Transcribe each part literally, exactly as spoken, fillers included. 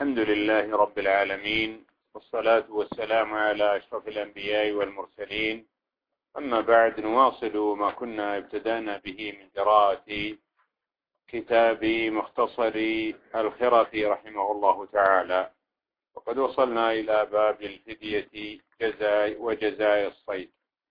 الحمد لله رب العالمين، والصلاة والسلام على أشرف الأنبياء والمرسلين. أما بعد، نواصل ما كنا ابتدأنا به من قراءة كتاب مختصر الخرقي رحمه الله تعالى، وقد وصلنا إلى باب الفدية جزاء وجزاء الصيد.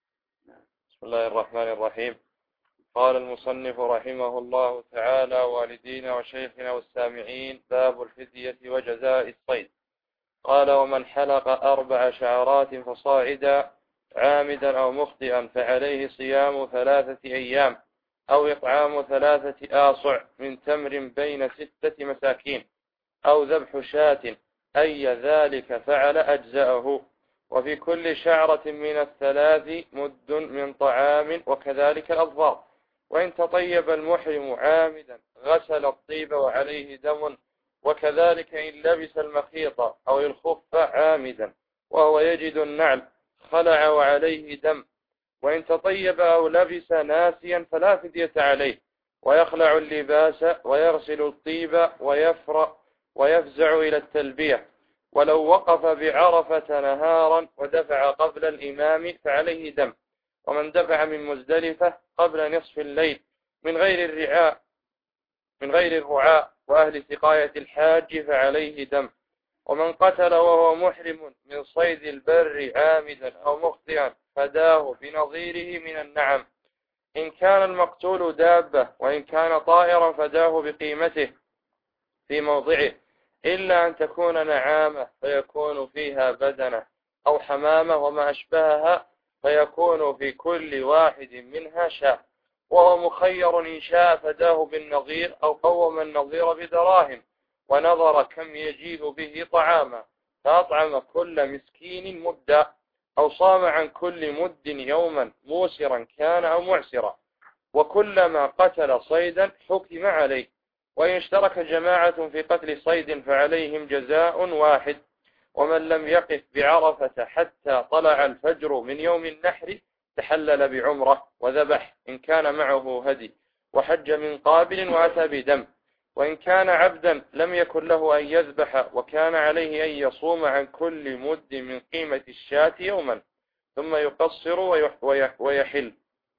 بسم الله الرحمن الرحيم. قال المصنف رحمه الله تعالى: والدينا وشيخنا والسامعين، باب الفدية وجزاء الصيد. قال: ومن حلق أربع شعرات فصاعدا عامدا أو مخطئا فعليه صيام ثلاثة أيام أو إطعام ثلاثة آصع من تمر بين ستة مساكين أو ذبح شاة، أي ذلك فعل أجزأه. وفي كل شعرة من الثلاث مد من طعام، وكذلك الأظفار. وإن تطيب المحرم عامدا غسل الطيب وعليه دم، وكذلك إن لبس المخيط أو الخف عامدا وهو يجد النعل خلع وعليه دم. وإن تطيب أو لبس ناسيا فلا فدية عليه، ويخلع اللباس ويغسل الطيب ويفرأ ويفزع إلى التلبية. ولو وقف بعرفة نهارا ودفع قبل الإمام فعليه دم. ومن دفع من مزدلفة قبل نصف الليل من غير الرعاء من غير الرعاء وأهل سقاية الحاج فعليه دم. ومن قتل وهو محرم من صيد البر عامدا أو مخطئا فداه بنظيره من النعم، إن كان المقتول دابة، وإن كان طائرا فداه بقيمته في موضعه، إلا أن تكون نعامة فيكون فيها بدنة، أو حمامة وما أشبهها فيكون في كل واحد منها شاة. وهو مخير إن شاء فداه بالنظير، أو قوم النظير بدراهم ونظر كم يجيء به طعاما، فأطعم كل مسكين مدا، أو صام عن كل مد يوما موسرا كان أو معسرا. وكلما قتل صيدا حكم عليه. وإن اشترك جماعة في قتل صيد فعليهم جزاء واحد. ومن لم يقف بعرفة حتى طلع الفجر من يوم النحر تحلل بعمرة وذبح إن كان معه هدي، وحج من قابل وأتى بدم. وإن كان عبدا لم يكن له أن يذبح، وكان عليه أن يصوم عن كل مد من قيمة الشاة يوما، ثم يقصر ويحل.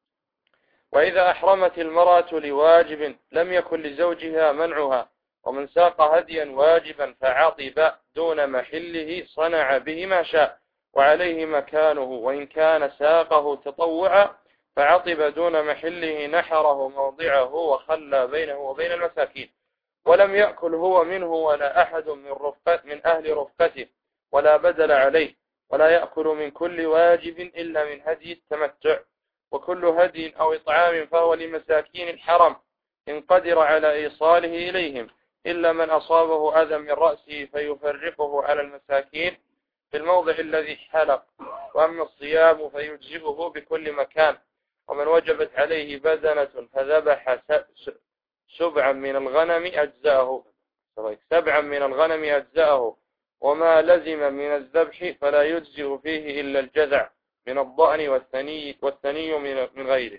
وإذا أحرمت المرأة لواجب لم يكن لزوجها منعها، ومن ساق هديا واجبا فعطب دون محله صنع به ما شاء وعليه مكانه. وإن كان ساقه تطوعا فعطب دون محله نحره موضعه وخلى بينه وبين المساكين. ولم يأكل هو منه ولا أحد من, رفقة من أهل رفقته، ولا بدل عليه. ولا يأكل من كل واجب إلا من هدي التمتع. وكل هدي أو إطعام فهو لمساكين الحرم إن قدر على إيصاله إليهم، إلا من أصابه أذى من رأسه فيفرقه على المساكين في الموضع الذي حلق. وأما الصيام فيجزئه بكل مكان. ومن وجبت عليه بدنة فذبح سبعا من الغنم أجزأه سبعا من الغنم أجزأه. وما لزم من الذبح فلا يجزئ فيه إلا الجذع من الضأن والثني, والثني من غيره.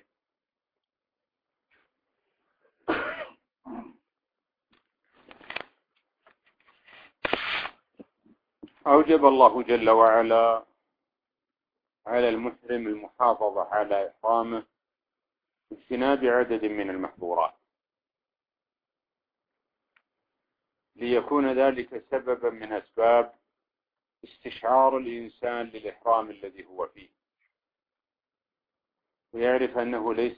أوجب الله جل وعلا على المحرم المحافظة على إحرامه باجتناب عدد من المحظورات، ليكون ذلك سببا من أسباب استشعار الإنسان للإحرام الذي هو فيه، ويعرف أنه ليس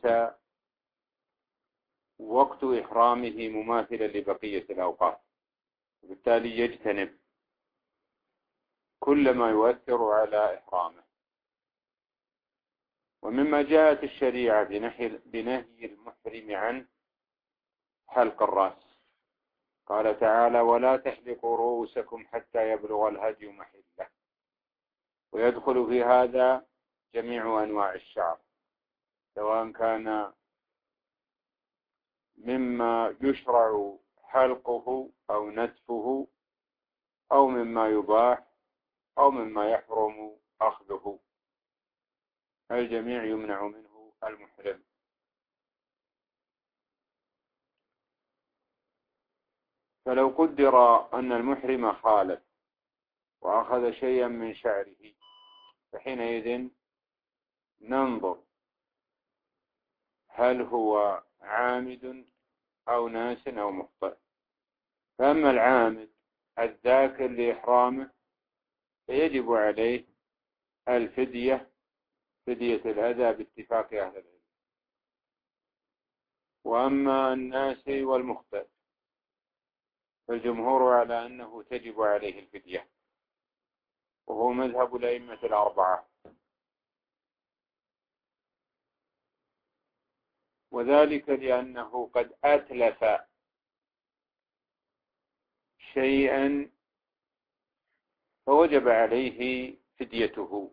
وقت إحرامه مماثلا لبقية الأوقات، وبالتالي يجتنب كل ما يؤثر على إحرامه. ومما جاءت الشريعة بنهي المحرم عن حلق الرأس، قال تعالى: ولا تحلقوا رؤوسكم حتى يبلغ الهدي محله. ويدخل في هذا جميع أنواع الشعر، سواء كان مما يشرع حلقه أو نتفه، أو مما يباح، أو مما يحرم أخذه، الجميع يمنع منه المحرم. فلو قدر أن المحرم خالف وأخذ شيئا من شعره فحينئذ ننظر هل هو عامد أو ناس أو مخطئ. فأما العامد الذاكر لإحرامه فيجب عليه الفدية، فدية الأذى باتفاق أهل العلم. وأما الناس والمخطئ فالجمهور على أنه تجب عليه الفدية، وهو مذهب الأئمة الأربعة، وذلك لأنه قد أتلف شيئا فوجب عليه فديته.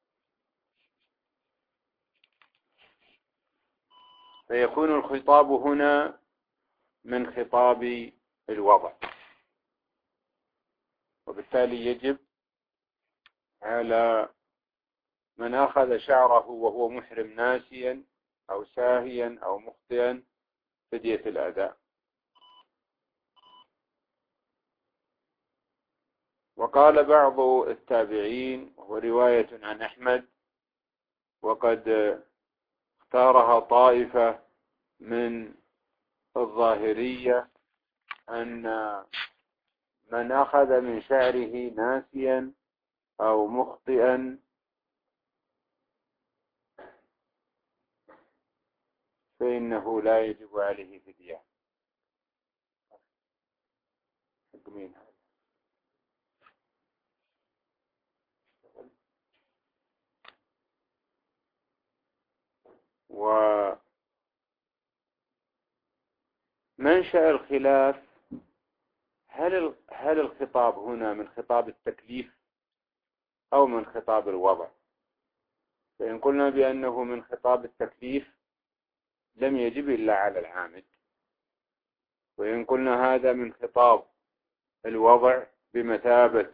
فيكون الخطاب هنا من خطاب الوضع، وبالتالي يجب على من أخذ شعره وهو محرم ناسيا أو ساهيا أو مخطئا فدية الأداء. وقال بعض التابعين وهو رواية عن أحمد، وقد اختارها طائفة من الظاهرية، أن من أخذ من شعره ناسيا أو مخطئا فإنه لا يجب عليه فدية. ومنشأ الخلاف هل هل الخطاب هنا من خطاب التكليف أو من خطاب الوضع؟ فإن قلنا بأنه من خطاب التكليف لم يجب إلا على العامد، وإن قلنا هذا من خطاب الوضع بمثابة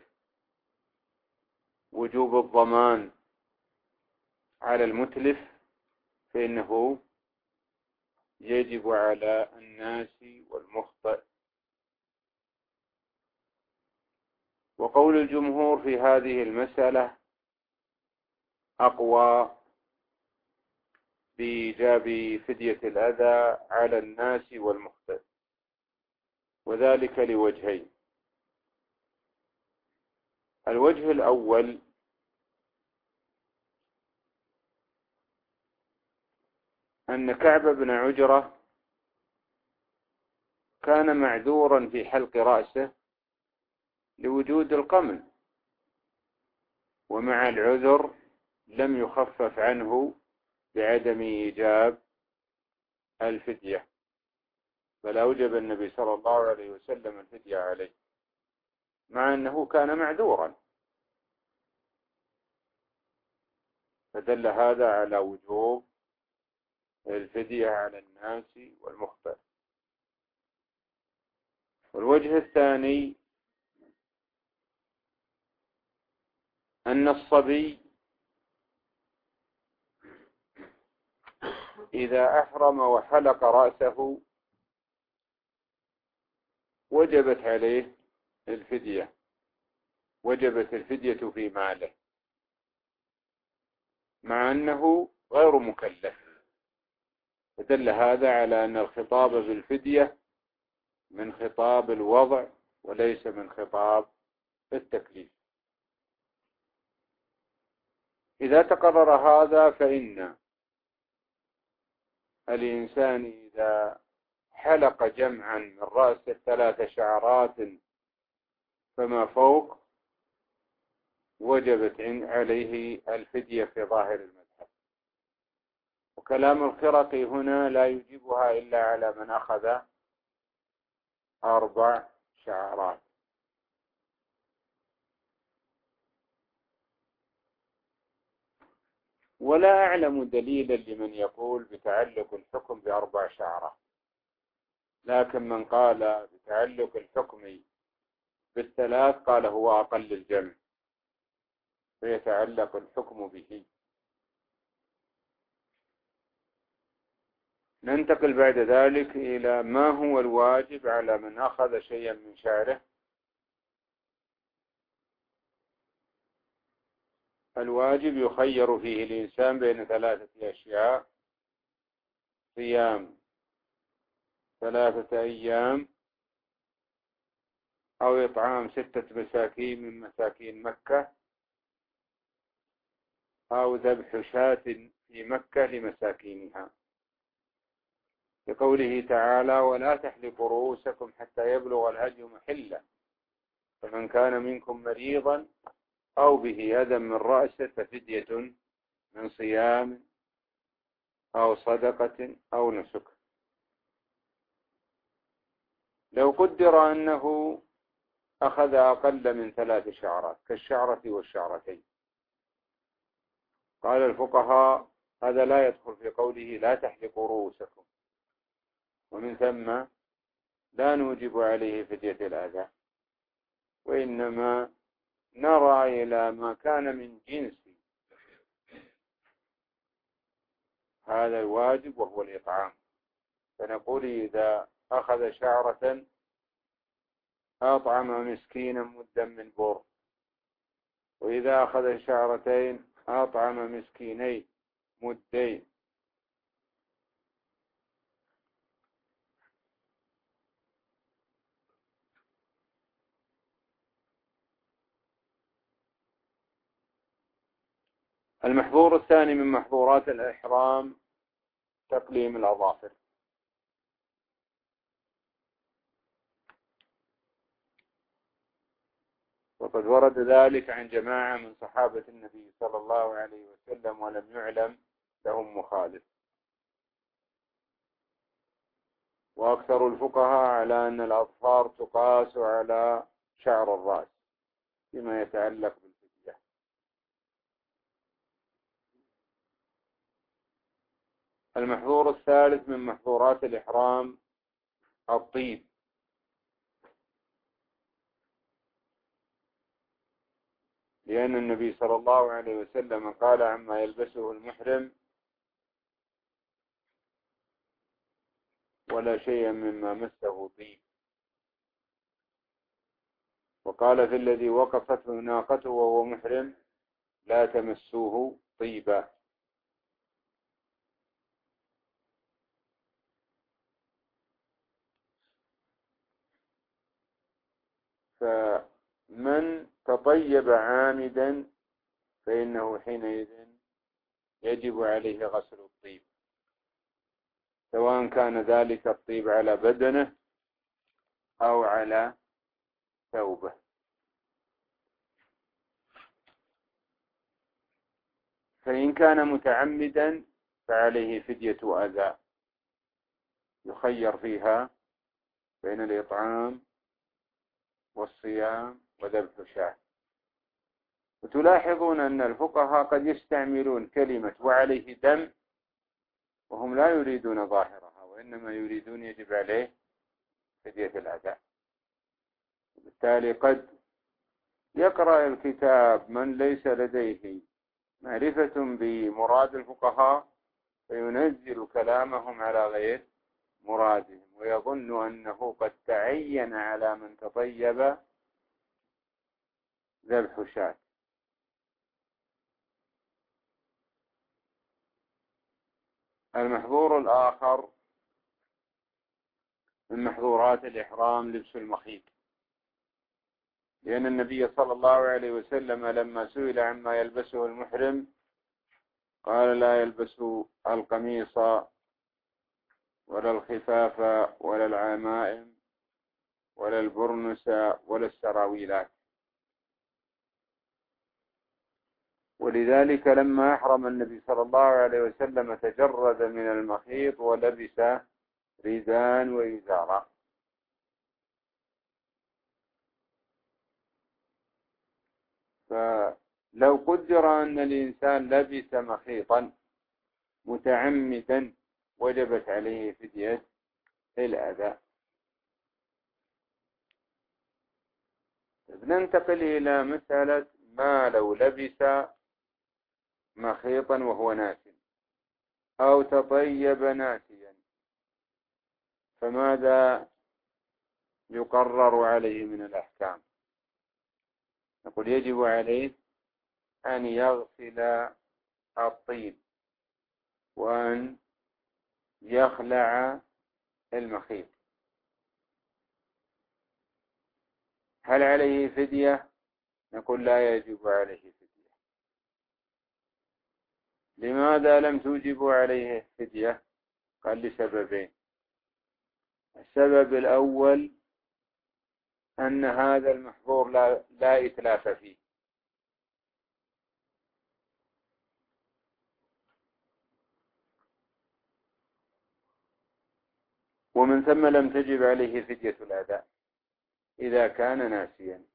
وجوب الضمان على المتلف فإنه يجب على الناس والمخطئ. وقول الجمهور في هذه المسألة أقوى بإيجاب فدية الأذى على الناس والمخطئ، وذلك لوجهين. الوجه الأول أن كعب بن عجرة كان معذورا في حلق رأسه لوجود القمل، ومع العذر لم يخفف عنه بعدم إيجاب الفدية، بل أوجب النبي صلى الله عليه وسلم الفدية عليه مع أنه كان معذورا. فدل هذا على وجوب الفدية على الناس والمخطئ. والوجه الثاني أن الصبي إذا أحرم وحلق رأسه وجبت عليه الفدية، وجبت الفدية في ماله مع أنه غير مكلف. فدل هذا على أن الخطاب بالفدية من خطاب الوضع وليس من خطاب التكليف. إذا تقرر هذا فإن الإنسان إذا حلق جمعا من رأسه ثلاث شعرات فما فوق وجبت عليه الفدية في ظاهر المذهب. وكلام الخرقي هنا لا يجيبها إلا على من أخذ أربع شعرات. ولا أعلم دليلا لمن يقول بتعلق الحكم بأربع شعرات، لكن من قال بتعلق الحكم بالثلاث قال هو أقل الجمع فيتعلق الحكم به. ننتقل بعد ذلك إلى ما هو الواجب على من أخذ شيئا من شعره. الواجب يخير فيه الإنسان بين ثلاثة أشياء: صيام ثلاثة أيام، أو إطعام ستة مساكين من مساكين مكة، أو ذبح شاة في مكة لمساكينها، لقوله تعالى: ولا تحلقوا رؤوسكم حتى يبلغ الهدي محله، فمن كان منكم مريضا أو به أذى من رأسه ففدية من صيام أو صدقة أو نسك. لو قدر أنه أخذ أقل من ثلاث شعرات كالشعرة والشعرتين، قال الفقهاء هذا لا يدخل في قوله لا تحلقوا رؤوسكم، ومن ثم لا نوجب عليه فدية الأذى، وإنما نرى إلى ما كان من جنس هذا الواجب وهو الإطعام، فنقول إذا أخذ شعرة أطعم مسكينا مدا من بر، وإذا أخذ شعرتين أطعم مسكيني مدين. المحظور الثاني من محظورات الإحرام تقليم الأظافر. وقد ورد ذلك عن جماعة من صحابة النبي صلى الله عليه وسلم ولم يعلم لهم مخالف. وأكثر الفقهاء على أن الأظفار تقاس على شعر الرأس فيما يتعلق بالفدية. المحظور الثالث من محظورات الإحرام الطيب، لأن النبي صلى الله عليه وسلم قال عما يلبسه المحرم: ولا شيء مما مسه طيب. وقال في الذي وقفته ناقته وهو محرم: لا تمسوه طيبا. فمن تطيب عامدا فإنه حينئذ يجب عليه غسل الطيب، سواء كان ذلك الطيب على بدنه أو على ثوبه. فإن كان متعمدا فعليه فدية أذى، يخير فيها بين الإطعام والصيام وذبح شاة. وتلاحظون أن الفقهاء قد يستعملون كلمة وعليه دم وهم لا يريدون ظاهرها، وإنما يريدون يجب عليه فدية الأذى. بالتالي قد يقرأ الكتاب من ليس لديه معرفة بمراد الفقهاء فينزل كلامهم على غير مرادهم، ويظن أنه قد تعين على من تطيب ذبح شاة. المحظور الآخر من محظورات الإحرام لبس المخيط، لأن النبي صلى الله عليه وسلم لما سئل عما يلبسه المحرم قال: لا يلبس القميص ولا الخفاف ولا العمائم ولا البرنس ولا السراويلات. ولذلك لما أحرم النبي صلى الله عليه وسلم تجرد من المخيط ولبس رداء وإزارا. فلو قدر أن الإنسان لبس مخيطا متعمدا وجبت عليه فدية الأذى. ننتقل إلى مسألة ما لو لبس مخيطا وهو ناسٍ أو تطيب ناسيا فماذا يقرر عليه من الأحكام؟ نقول يجب عليه أن يغسل الطيب وأن يخلع المخيط. هل عليه فدية؟ نقول لا يجب عليه فدية. لماذا لم توجب عليه فدية؟ قال لسببين. السبب الأول أن هذا المحظور لا, لا إتلاف فيه، ومن ثم لم تجب عليه فدية الأداء إذا كان ناسيا.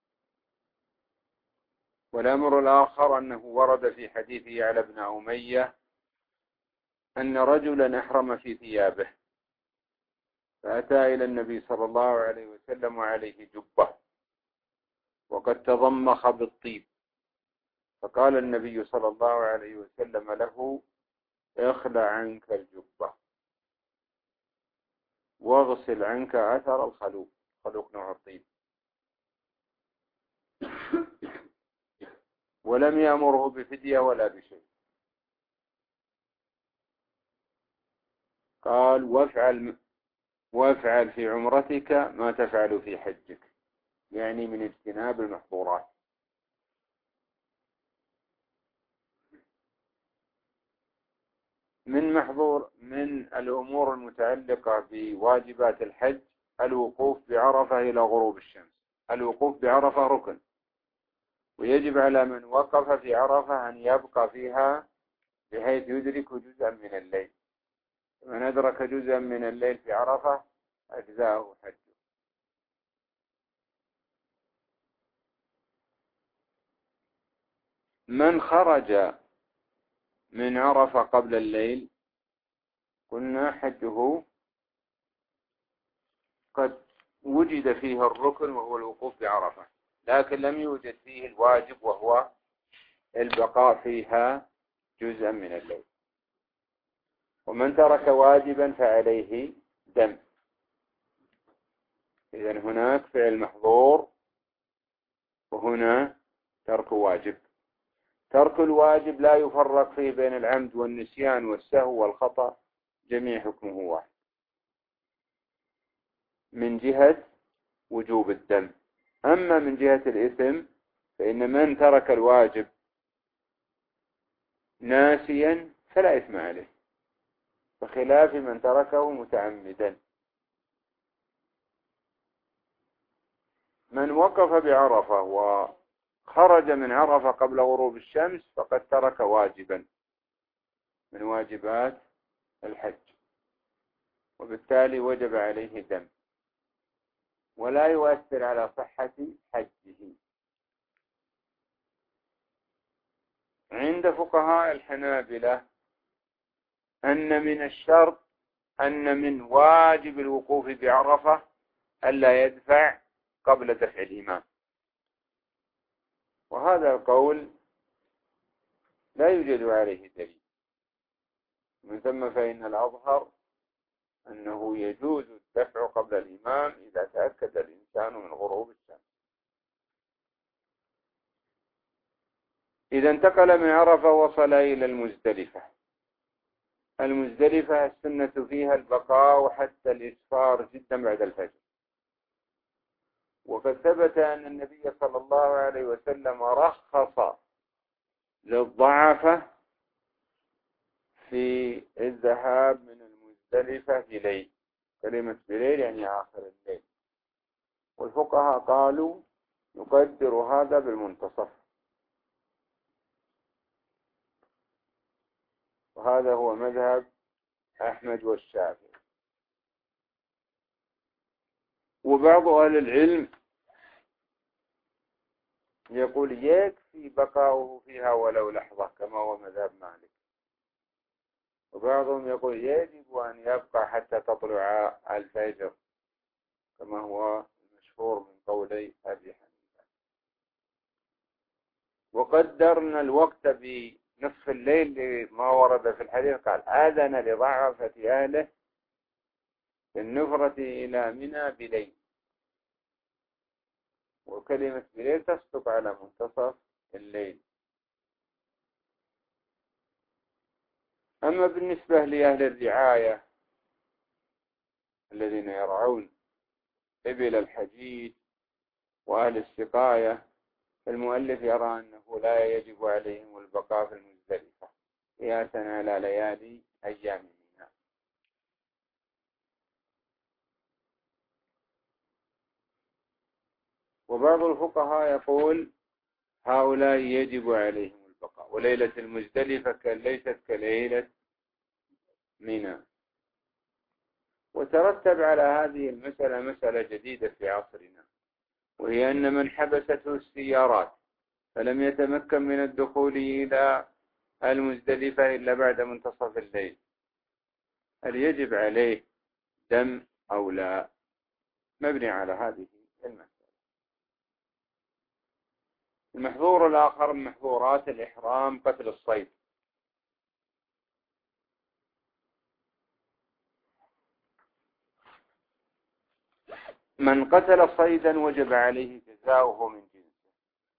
والأمر الآخر أنه ورد في حديث يعلى بن أمية أن رجلا أحرم في ثيابه فأتى إلى النبي صلى الله عليه وسلم وعليه جبة وقد تضمخ بالطيب، فقال النبي صلى الله عليه وسلم له: اخلع عنك الجبة واغسل عنك أثر الخلوق. خلوق نوع الطيب. ولم يأمره بفدية ولا بشيء. قال: وافعل وافعل في عمرتك ما تفعل في حجك، يعني من اجتناب المحظورات. من محظور من الأمور المتعلقة بواجبات الحج الوقوف بعرفة إلى غروب الشمس. الوقوف بعرفة ركن، ويجب على من وقف في عرفة أن يبقى فيها بحيث يدرك جزءا من الليل. من أدرك جزءا من الليل في عرفة أجزاءه حجه. من خرج من عرفة قبل الليل قلنا حجه قد وجد فيه الركن وهو الوقوف بعرفة، لكن لم يوجد فيه الواجب وهو البقاء فيها جزءا من الليل. ومن ترك واجبا فعليه دم. إذن هناك فعل محظور وهنا ترك واجب. ترك الواجب لا يفرق فيه بين العمد والنسيان والسهو والخطأ، جميع حكمه واحد من جهة وجوب الدم. أما من جهة الإثم فإن من ترك الواجب ناسيا فلا إثم عليه، بخلاف من تركه متعمدا. من وقف بعرفة وخرج من عرفة قبل غروب الشمس فقد ترك واجبا من واجبات الحج، وبالتالي وجب عليه دم ولا يؤثر على صحة حجه. عند فقهاء الحنابلة أن من الشرط أن من واجب الوقوف بعرفة ألا يدفع قبل دفع الإمام، وهذا القول لا يوجد عليه دليل. من ثم فإن الأظهر أنه يجوز الدفع قبل الإمام إذا تأكد الإنسان من غروب الشمس. إذا انتقل من عرفة وصل إلى المزدلفة. المزدلفة السنة فيها البقاء حتى الإسفار جدا بعد الفجر، وقد ثبت أن النبي صلى الله عليه وسلم رخص للضعفة في الذهاب من المزدلفة بليل. كلمة بليل يعني آخر الليل، والفقهاء قالوا يقدر هذا بالمنتصف، وهذا هو مذهب أحمد والشافعي. وبعض أهل العلم يقول يكفي بقاؤه فيها ولو لحظة كما هو مذهب مالك، وبعضهم يقول يجب أن يبقى حتى تطلع الفجر كما هو المشهور من قولي أبي حنيفة. وقدرنا الوقت بنصف الليل لما ورد في الحديث، قال آذن لضعفة أهله بالنفرة إلى منى بليل، وكلمة بليل تصدق على منتصف الليل. أما بالنسبة لأهل الرعاية الذين يرعون إبل الحجيج وأهل السقاية، فالمؤلف يرى أنه لا يجب عليهم البقاء في المزدلفة قياسا على ليالي أيام منى. وبعض الفقهاء يقول هؤلاء يجب عليهم البقاء، وليلة المزدلفة ليست كليلة منى. وترتب على هذه المسألة مسألة جديدة في عصرنا، وهي أن من حبسته السيارات فلم يتمكن من الدخول إلى المزدلفة إلا بعد منتصف الليل، هل يجب عليه دم أو لا؟ مبني على هذه المسألة. المحظور الآخر من محظورات الإحرام قتل الصيد. من قتل صيدا وجب عليه جزاؤه من جنسه،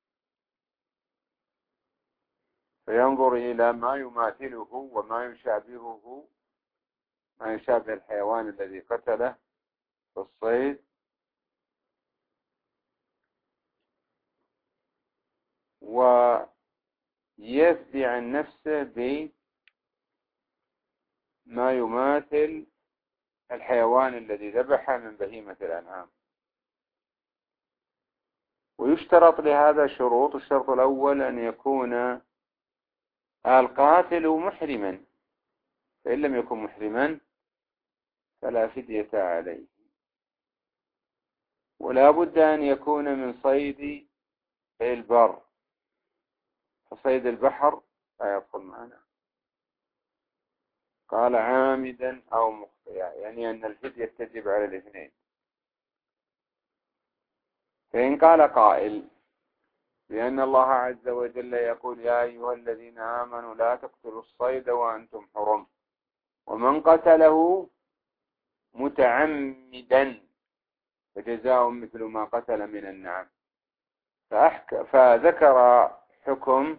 فينظر إلى ما يماثله وما يشابهه، ما يشابه الحيوان الذي قتله في الصيد، ويفدي عن نفسه بما يماثل الحيوان الذي ذبحه من بهيمة الأنعام. ويشترط لهذا شروط. الشرط الأول أن يكون القاتل محرما، فإن لم يكن محرما فلا فدية عليه. ولا بد أن يكون من صيد البر، فصيد البحر لا يدخل معنا. قال عامدا أو مخطئا، يعني أن الفدية تجب على الاثنين. فإن قال قائل لأن الله عز وجل يقول يا أيها الذين آمنوا لا تقتلوا الصيد وأنتم حرم، ومن قتله متعمدا فجزاء مثل ما قتل من النعم، فذكر حكم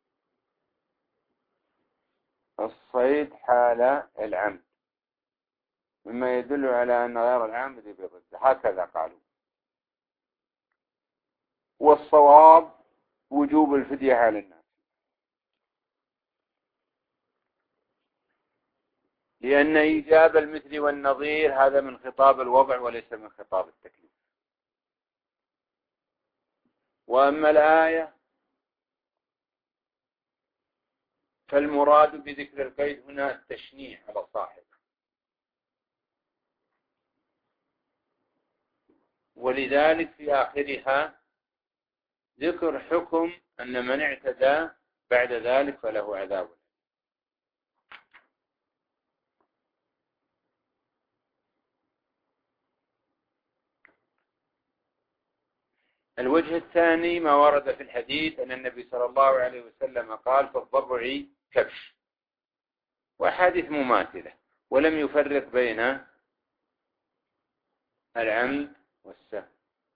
الصيد حال العمد، مما يدل على أن غير العامد بالرد، هكذا قالوا. والصواب وجوب الفدية على الناس، لأن إيجاب المثل والنظير هذا من خطاب الوضع وليس من خطاب التكليف. وأما الآية فالمراد بذكر القيد هنا التشنيع على صاحب، ولذلك في آخرها ذكر حكم أن من اعتدى بعد ذلك فله عذاب. الوجه الثاني ما ورد في الحديث أن النبي صلى الله عليه وسلم قال في الضبع كبش، وأحاديث مماثلة، ولم يفرق بين العمد والسهو.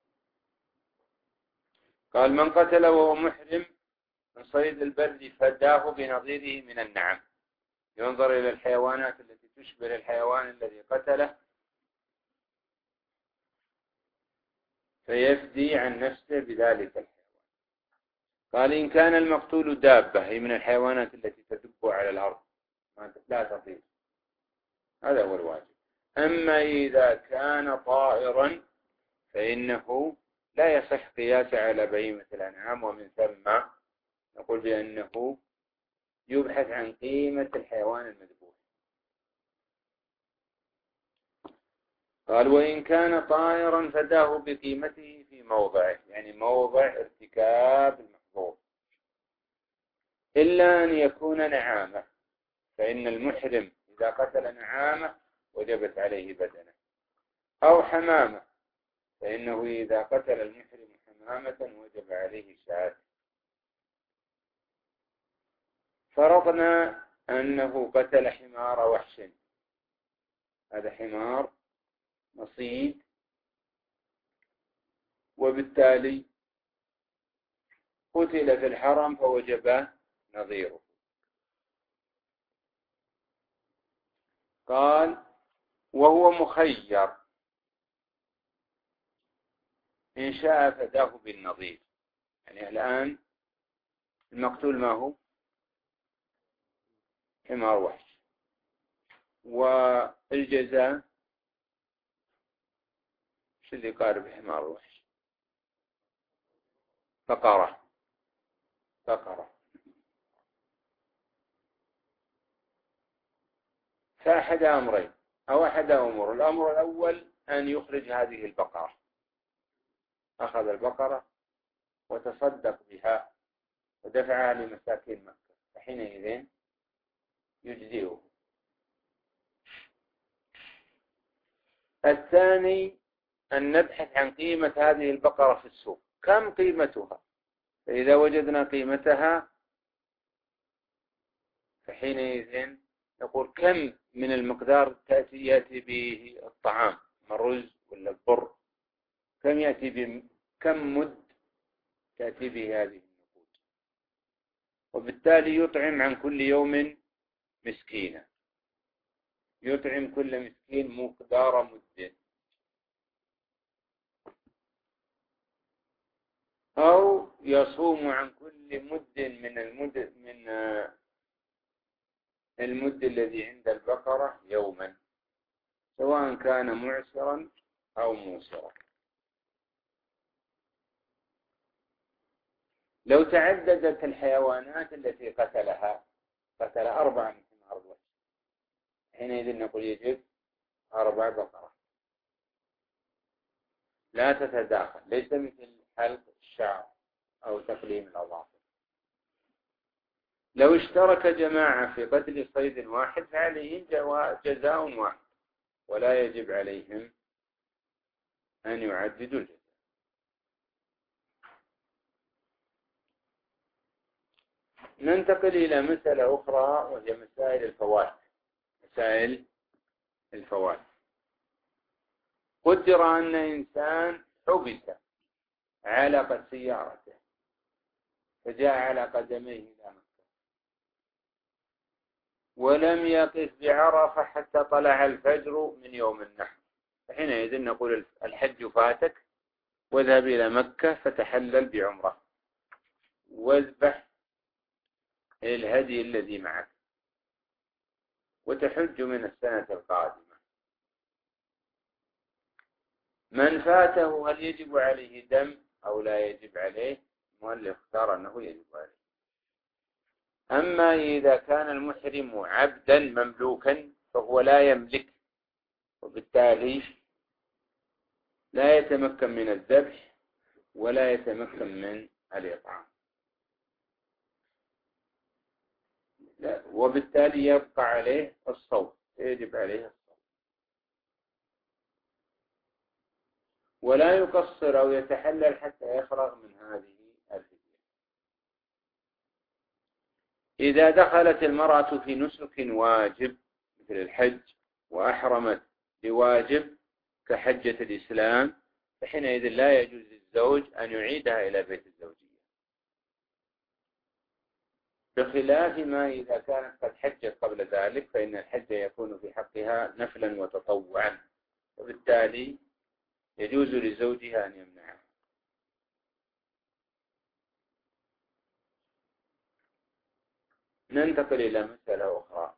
قال من قتل وهو محرم من صيد البر فداه بنظيره من النعم، ينظر إلى الحيوانات التي تشبه الحيوان الذي قتله فيفدي عن نفسه بذلك الحيوان. قال إن كان المقتول دابة، هي من الحيوانات التي تدب على الأرض لا تطير، هذا هو الواجب. أما إذا كان طائرا فإنه لا يصح قياسه على بهيمة الأنعام، ومن ثم نقول بأنه يبحث عن قيمة الحيوان المذبوح. قال وإن كان طائرا فداه بقيمته في موضعه، يعني موضع ارتكاب المحظور، إلا أن يكون نعامة، فإن المحرم إذا قتل نعامة وجبت عليه بدنه، أو حمامة، فإنه إذا قتل المحرم حمامة وجب عليه شاة. فرضنا أنه قتل حمار وحش، هذا حمار نصيد، وبالتالي قتل في الحرم فوجب نظيره. قال وهو مخير إن شاء فداه بالنظير. يعني الآن المقتول ما هو؟ حمار وحش، والجزاء شو اللي يقارب حمار وحش؟ بقرة. بقرة. فأحد أمرين أو أحد أمور. الأمر الأول أن يخرج هذه البقرة، أخذ البقرة وتصدق بها ودفعها لمساكين مكة، فحينئذ يجزئه. الثاني أن نبحث عن قيمة هذه البقرة في السوق، كم قيمتها؟ فإذا وجدنا قيمتها فحينئذ نقول كم من المقدار تأتي يأتي به الطعام، الرز ولا البر، كم يأتي به، كم مد تأتي به هذه النقود، وبالتالي يطعم عن كل يوم مسكينا، يطعم كل مسكين مقدار مد، أو يصوم عن كل مد من المد من المد الذي عند البقرة يوما، سواء كان معسرا أو موسرا. لو تعددت الحيوانات التي قتلها، قتل أربعة من حمار الوحش، حينئذ نقول يجب أربع بقرة لا تتداخل، ليس مثل حلق الشعر أو تقليم الأظافر. لو اشترك جماعة في قتل صيد واحد فعليهم جزاء واحد، ولا يجب عليهم أن يعددوا الجزاء. ننتقل إلى مسألة أخرى وهي مسائل الفوات. مسائل الفوات. قدر أن إنسان حبس علق سيارته فجاء على قدميه إلى مكة ولم يقف بعرفة حتى طلع الفجر من يوم النحر، فحينئذ نقول الحج فاتك، واذهب إلى مكة فتحلل بعمرة واذبح الهدي الذي معك وتحج من السنة القادمة. من فاته هل يجب عليه دم أو لا يجب عليه؟ المؤلف اختار أنه يجب عليه. أما إذا كان المحرم عبدا مملوكا فهو لا يملك، وبالتالي لا يتمكن من الذبح ولا يتمكن من الإطعام، وبالتالي يبقى عليه الصوم، يجب عليه الصوم، ولا يقصر أو يتحلل حتى يفرغ من هذه الفدية. إذا دخلت المرأة في نسك واجب مثل الحج وأحرمت بواجب كحجة الإسلام فحينئذ لا يجوز للزوج أن يعيدها إلى بيت الزوجية، بخلاف ما إذا كانت قد حجت قبل ذلك فإن الحج يكون في حقها نفلا وتطوعا، وبالتالي يجوز لزوجها أن يمنعها. ننتقل إلى مسألة أخرى.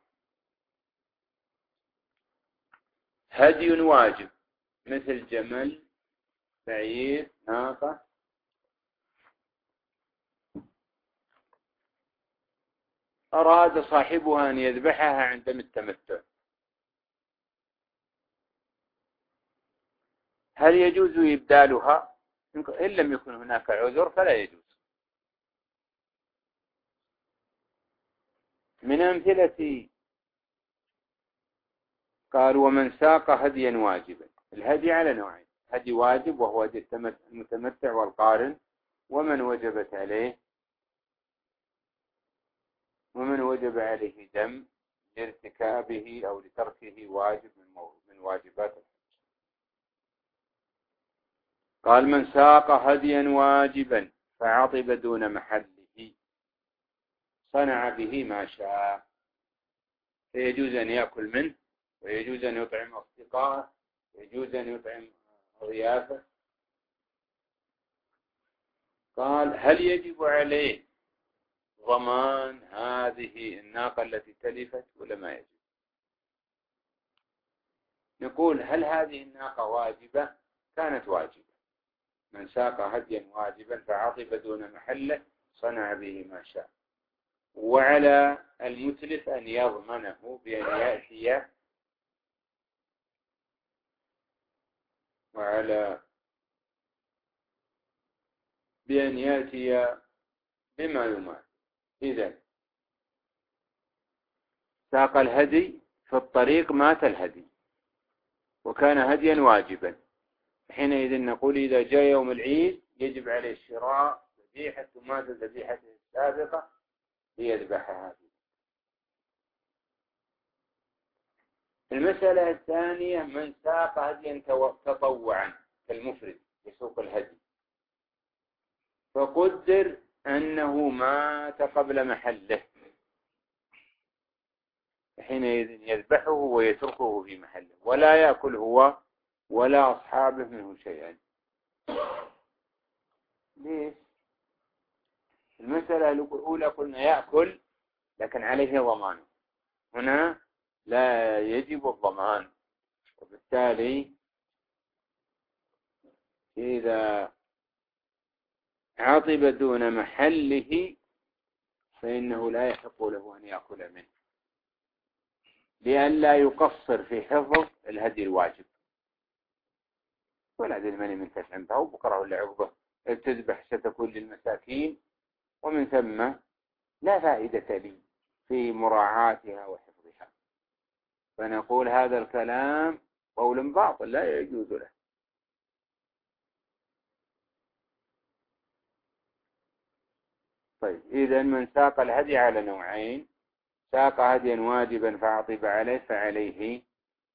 هدي واجب مثل جمل، بعير، ناقة، أراد صاحبها أن يذبحها عندما التمتع، هل يجوز إبدالها؟ إن لم يكن هناك عذر فلا يجوز. من أمثلة قال ومن ساق هديا واجبا. الهدي على نوعين: هدي واجب وهو هدي المتمتع والقارن، ومن وجبت عليه ومن وجب عليه دم لارتكابه أو لتركه واجب من واجبات الحج. قال من ساق هديا واجبا فعطب دون محله صنع به ما شاء، فيجوز أن يأكل منه، ويجوز أن يطعم أصدقائه، ويجوز أن يطعم ضيافه. قال هل يجب عليه ضمان هذه الناقة التي تلفت ولا ما يجب؟ نقول هل هذه الناقة واجبة؟ كانت واجبة. من ساق هديا واجبا فعطب دون محله صنع به ما شاء. وعلى المتلف أن يضمنه بأن يأتي وعلى بأن يأتي بما يماثل. إذن ساق الهدي في الطريق مات الهدي وكان هديا واجبا، حينئذ نقول إذا جاء يوم العيد يجب عليه شراء ذبيحة تماثل ذبيحته السابقة ليذبحها. المسألة الثانية من ساق هديا تطوعا كالمفرد يسوق الهدي فقدر أنه مات قبل محله، حينئذ يذبحه ويتركه في محله ولا يأكل هو ولا أصحابه منه شيئا. ليش؟ المسألة الأولى قلنا يأكل لكن عليه ضمان، هنا لا يجب الضمان، وبالتالي إذا عطب دون محله فإنه لا يحق له أن يأكل منه لأن لا يقصر في حفظ الهدي الواجب. ولا ذي المني من تسعمتها وبكره ولا عقبه تذبح ستكون للمساكين، ومن ثم لا فائدة لي في مراعاتها وحفظها. فنقول هذا الكلام قول باطل لا يجوز له. طيب إذا من ساق الهدي على نوعين: ساق هديا واجبا فعطب عليه فعليه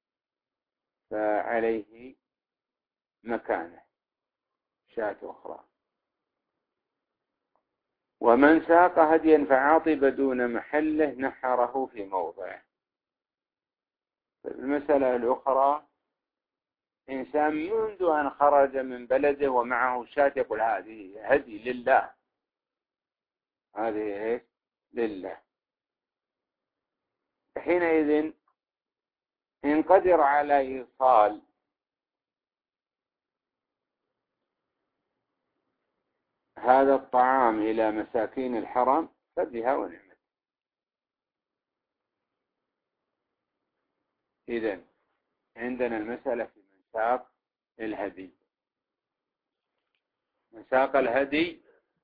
فعليه مكانه شاة أخرى، ومن ساق هديا فعطب دون محله نحره في موضعه. المسألة الأخرى: إنسان منذ أن خرج من بلده ومعه شاة يقول هذه هدي لله، هذه إيه؟ لله. حينئذ إن قدر على إيصال هذا الطعام إلى مساكين الحرم فبها ونعمت. إذن عندنا المسألة في من ساق الهدي. من ساق الهدي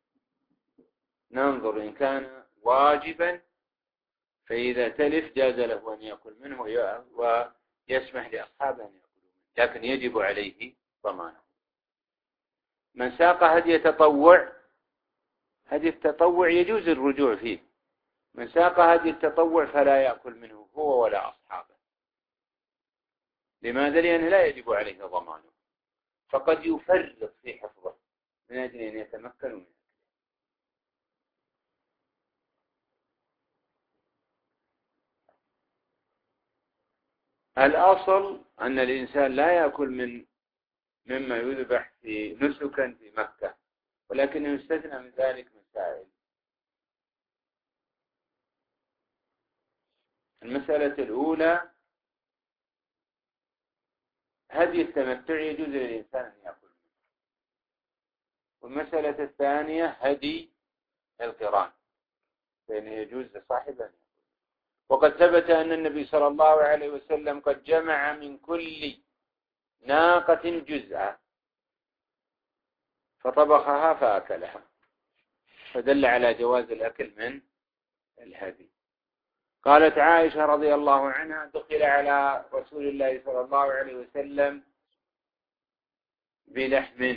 ننظر إن كان واجبا فإذا تلف جاز له أن يأكل منه ويسمح لأصحابه أن يأكلوا منه، لكن يجب عليه ضمانه. من ساق هدي تطوع، هدي التطوع يجوز الرجوع فيه. من ساق هدي التطوع فلا يأكل منه هو ولا أصحابه. لماذا؟ لأنه لا يجب عليه ضمانه، فقد يفرط في حفظه من أجل أن يتمكن منه. الأصل أن الإنسان لا يأكل من مما يذبح في نسكا في مكة، ولكن يستثنى من ذلك مسائل. المسألة الأولى: هدي التمتع يجوز للإنسان أن يأكل منه. والمسألة الثانية هدي القران، فإنه يجوز لصاحب أن يأكل. وقد ثبت أن النبي صلى الله عليه وسلم قد جمع من كل ناقة جزءا فطبخها فأكلها، فدل على جواز الأكل من الهدي. قالت عائشة رضي الله عنها: دخل على رسول الله صلى الله عليه وسلم بلحم،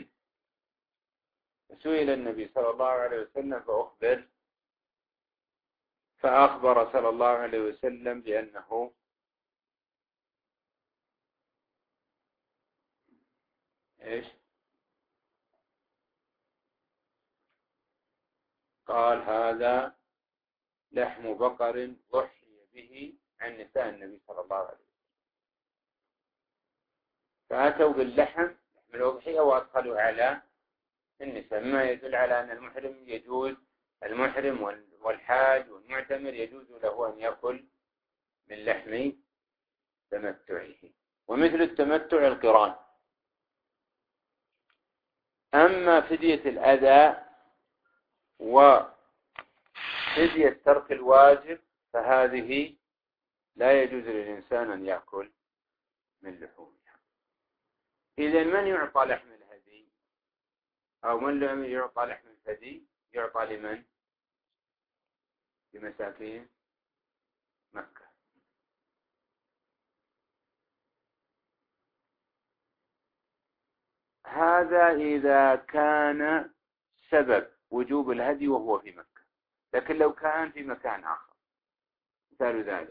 سئل النبي صلى الله عليه وسلم فأخبر فأخبر صلى الله عليه وسلم بأنه إيش قال هذا لحم بقر ضحي به عن نساء النبي صلى الله عليه وسلم. فأتوا باللحم لحم الأضحية وأدخلوا على النساء، مما يدل على أن المحرم يجوز المحرم والحاج والمعتمر يجوز له أن يأكل من لحم تمتعه. ومثل التمتع القران. أما فدية الأذى وفدية ترك الواجب فهذه لا يجوز للإنسان أن يأكل من لحومها. إذن من يعطى لحم الهدي أو من لم يعطى لحم الهدي يعطى لمن؟ لمساكين مكة. هذا إذا كان سبب وجوب الهدي وهو في مكة. لكن لو كان في مكان آخر، مثال ذلك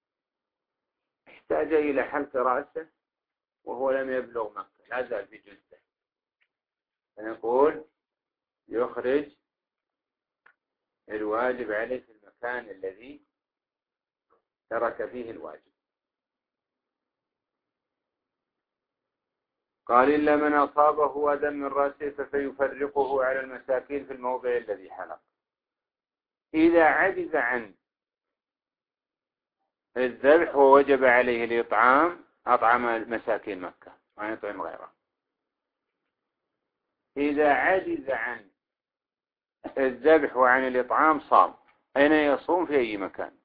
احتاج إلى حلق رأسه وهو لم يبلغ مكة، لا زال في جدة، فنقول يخرج الواجب عليه في المكان الذي ترك فيه الواجب. قال إلا من أصابه أذى من رأسه فسيفرقه على المساكين في الموضع الذي حلق. إذا عجز عن الذبح ووجب عليه الإطعام أطعم مساكين مكة ما يطعم غيره. إذا عجز عن الذبح وعن الإطعام صام. أين يصوم؟ في أي مكان.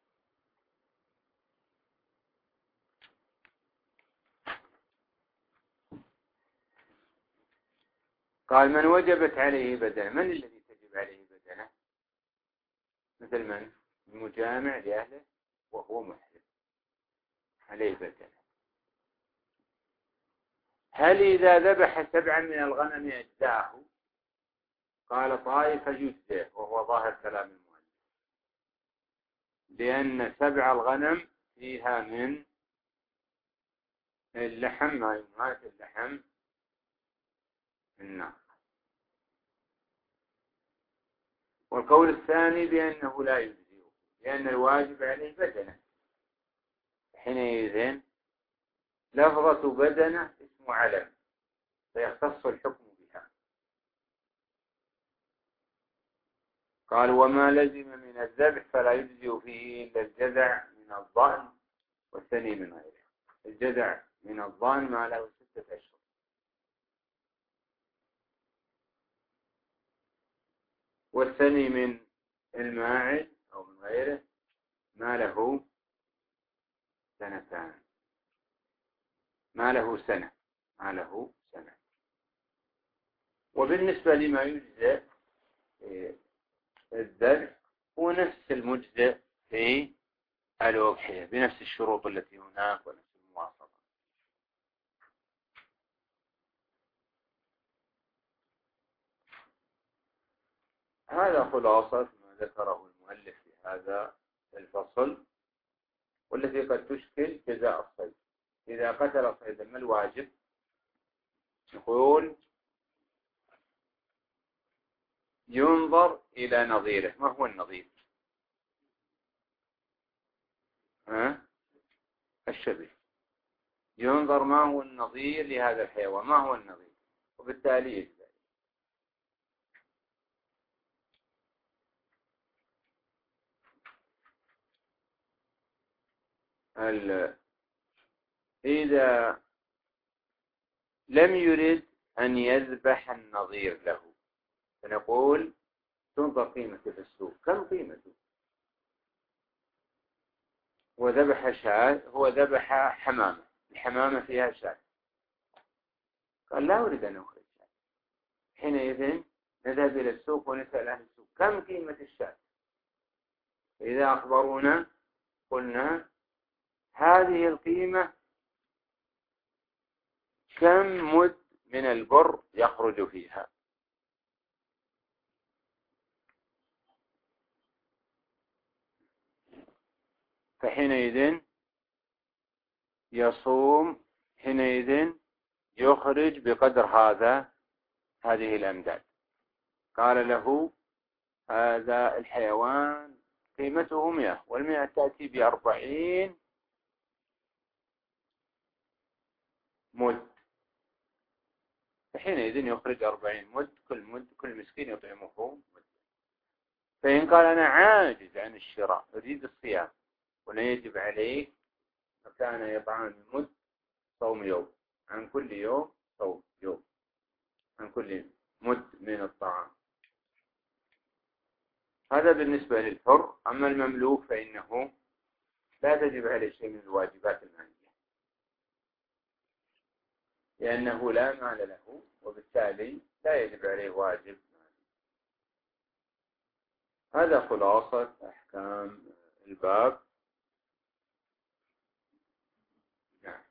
قال من وجبت عليه بدنه. من الذي تجب عليه بدنه؟ مثل من؟ المجامع لأهله وهو محرم عليه بدنه. هل إذا ذبح سبعا من الغنم أجزاه؟ قال طائفة يجزئ، وهو ظاهر كلام المؤلف، لأن سبع الغنم فيها من اللحم ما يمات اللحم النار. والقول الثاني بأنه لا يجزئه لأن الواجب عليه بدنه. حينئذ لفظة بدنه اسم علم فيختص الحكم بها. قال وما لزم من الذبح فلا يجزئ فيه إلا الجذع من الضأن والثني من غيره. الجذع من الضأن ما له ستة أشهر، والثني من الماعز أو من غيره ما له سنتان، ما له سنة ما له سنة. وبالنسبة لما يجزئ الذبح هو نفس المجزئ في الأضحية بنفس الشروط التي هناك ونفس المواصفات. هذا خلاصة ما ذكره المؤلف في هذا الفصل، والتي قد تشكل جزاء الصيد. إذا قتل صيدا ما الواجب؟ نقول ينظر إلى نظيره. ما هو النظير؟ ها؟ الشبه. ينظر ما هو النظير لهذا الحيوان، ما هو النظير، وبالتالي يجزئ. إذا لم يرد أن يذبح النظير له فنقول تنظر قيمته في السوق، كم قيمته؟ وذبح شاة، هو ذبح حمامة، الحمامة فيها شاة، قال لا أريد أن أخرج شاة. حينئذ نذهب إلى السوق ونسأل أهل السوق كم قيمة الشاة؟ إذا أخبرونا قلنا هذه القيمة كم مد من البر يخرج فيها. فحينئذ يصوم، حينئذ يخرج بقدر هذا هذه الأمداد. قال له هذا الحيوان قيمته مئة، والمئة تأتي بأربعين مد، فحينئذ يخرج أربعين مد، كل مد كل مسكين يطعمه مد. فإن قال أنا عاجز عن الشراء أريد الصيام ولا يجب عليه، فكان يطعم مد صوم يوم، عن كل يوم صوم يوم، عن كل مد من الطعام. هذا بالنسبة للحر. أما المملوك فإنه لا تجب عليه شيء من الواجبات المالية، لأنه لا مال له، وبالتالي لا يجب عليه واجب مالي. هذا خلاصة أحكام الباب. نعم.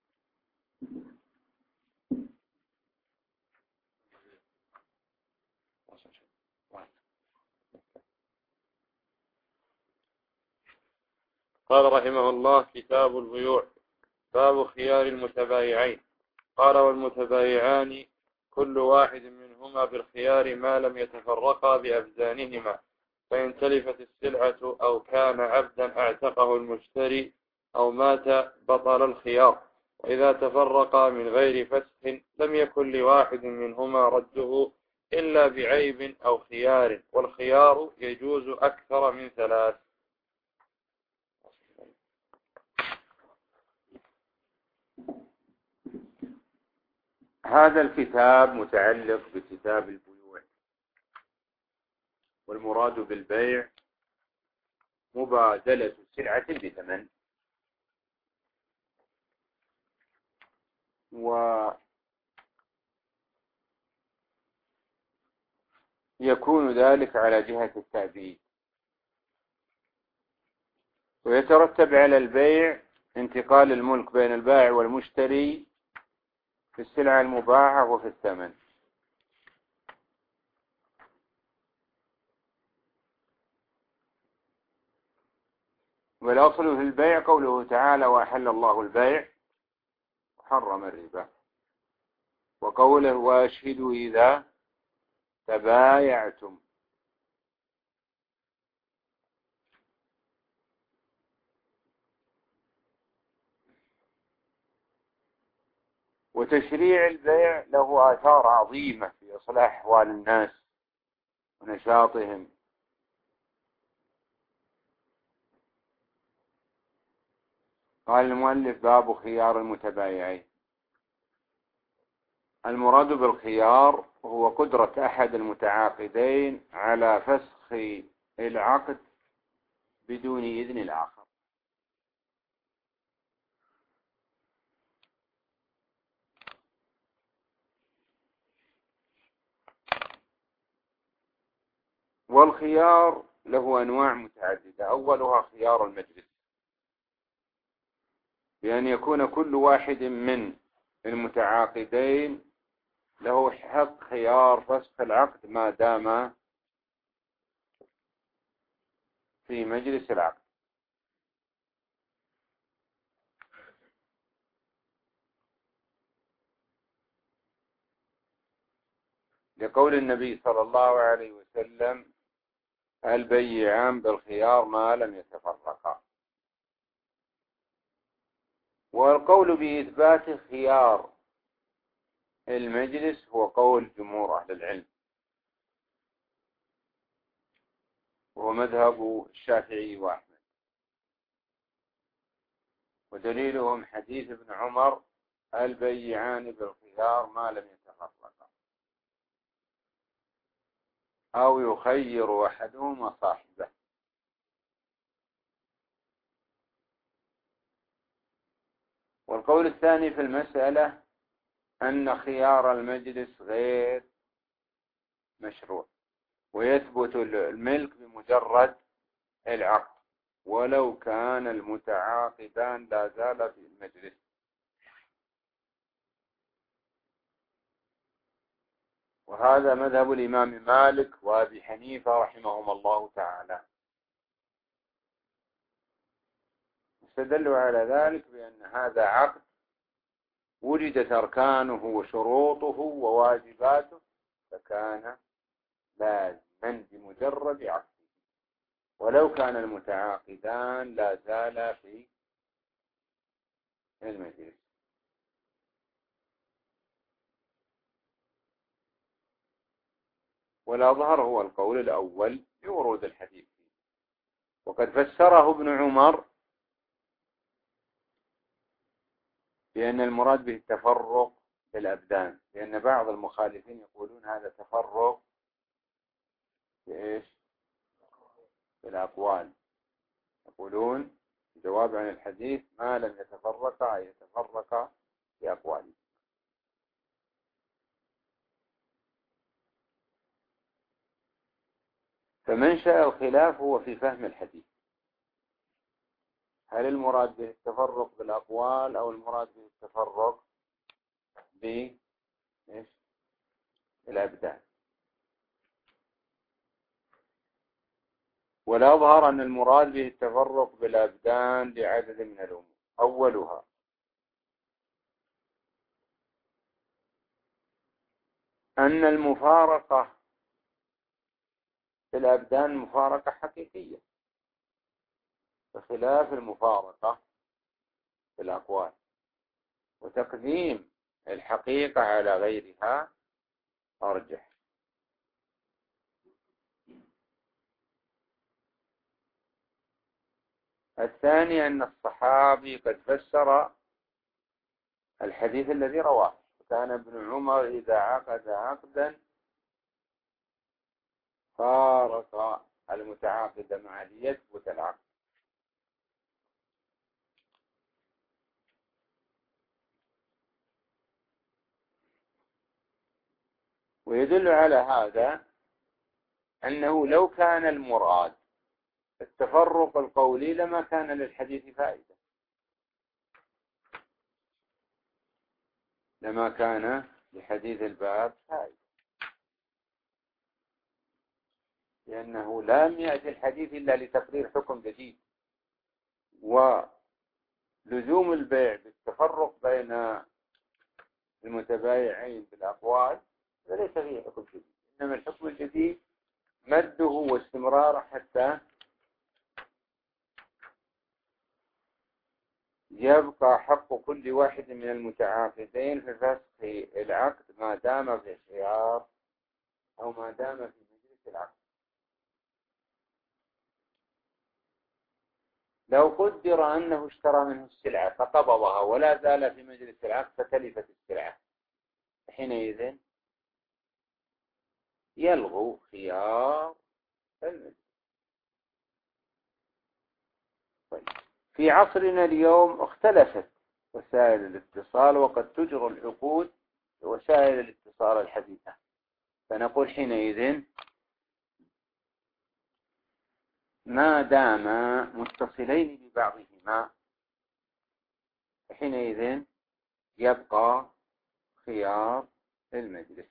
قال رحمه الله: كتاب البيوع. باب خيار المتبايعين. قال: والمتبايعان كل واحد منهما بالخيار ما لم يتفرقا بأبدانهما، فإن تلفت السلعة أو كان عبدا اعتقه المشتري أو مات بطل الخيار. وإذا تفرقا من غير فسخ لم يكن لواحد منهما رده إلا بعيب أو خيار، والخيار يجوز أكثر من ثلاث. هذا الكتاب متعلق بكتاب البيوع، والمراد بالبيع مبادلة سلعة بثمن، ويكون ذلك على جهة التأبيد، ويترتب على البيع انتقال الملك بين البائع والمشتري في السلعة المباعة وفي الثمن. والأصل في البيع قوله تعالى: وأحل الله البيع وحرم الربا، وقوله: وأشهدوا إذا تبايعتم. وتشريع البيع له آثار عظيمة في إصلاح أحوال الناس ونشاطهم. قال المؤلف: باب خيار المتبايعين. المراد بالخيار هو قدرة أحد المتعاقدين على فسخ العقد بدون إذن الآخر. والخيار له أنواع متعددة. أولها خيار المجلس، بأن يكون كل واحد من المتعاقدين له حق خيار فسخ العقد ما دام في مجلس العقد. لقول النبي صلى الله عليه وسلم: البيعان بالخيار ما لم يتفرقا. والقول بإثبات خيار المجلس هو قول جمهور أهل العلم، وهو مذهب الشافعي وأحمد، ودليلهم حديث ابن عمر: البيعان بالخيار ما لم يتفرقا، أو يخير أحدهما صاحبه. والقول الثاني في المسألة أن خيار المجلس غير مشروع، ويثبت الملك بمجرد العقد ولو كان المتعاقدان لا زال في المجلس. وهذا مذهب الإمام مالك وأبي حنيفة رحمهم الله تعالى. استدلوا على ذلك بأن هذا عقد وجدت أركانه وشروطه وواجباته، فكان لازما. من بمجرد عقده، ولو كان المتعاقدان لا زالا في المجلس. والأظهر هو القول الأول بورود الحديث فيه. وقد فسره ابن عمر بأن المراد به التفرق بالأبدان، لأن بعض المخالفين يقولون هذا تفرق بإيش؟ بالأقوال. يقولون جواب عن الحديث ما لم يتفرق أي يتفرق بأقواله. فمنشأ الخلاف هو في فهم الحديث، هل المراد به التفرق بالأقوال أو المراد به التفرق بالأبدان. والأظهر أن المراد به التفرق بالأبدان لعدد من الأمور. أولها أن المفارقة في الأبدان مفارقة حقيقية بخلاف المفارقة في الأقوال، وتقديم الحقيقة على غيرها أرجح. الثاني أن الصحابي قد فسر الحديث الذي رواه، كان ابن عمر إذا عقد عقدا فارق المتعاقد مع ليثبت العقد. ويدل على هذا أنه لو كان المراد التفرق القولي لما كان للحديث فائدة، لما كان لحديث الباب فائدة، لأنه لم يأتي الحديث إلا لتقرير حكم جديد، ولزوم البيع بالتفرق بين المتبايعين بالأقوال فليس فيه حكم جديد، إنما الحكم الجديد مده واستمراره حتى يبقى حق كل واحد من المتعاقدين في فسخ العقد ما دام في خيار أو ما دام في مجلس العقد. لو قدر أنه اشترى منه السلعة فقبضها ولا زال في مجلس العقد فتلفت السلعة، حينئذ يلغو خيار المجلس. طيب. في عصرنا اليوم اختلفت وسائل الاتصال، وقد تجرى العقود بوسائل الاتصال الحديثة، فنقول حينئذ ما دام متصلين ببعضهما حينئذ يبقى خيار المجلس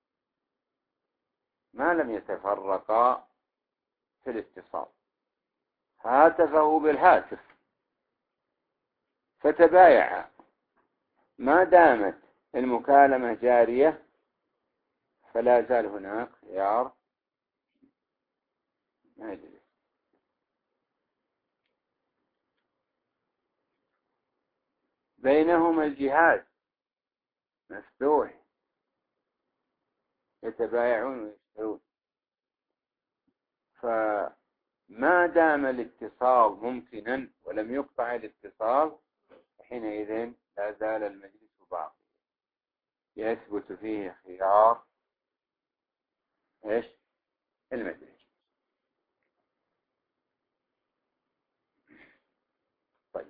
ما لم يتفرقا في الاتصال. هاتفه بالهاتف فتبايع، ما دامت المكالمة جارية فلا زال هناك خيار مجلس. بينهما الجهاد مفتوح، يتبايعون ويشترون، فما دام الاتصال ممكنا ولم يقطع الاتصال حينئذ لا زال المجلس باقيا، يثبت فيه خيار ايش؟ المجلس. طيب.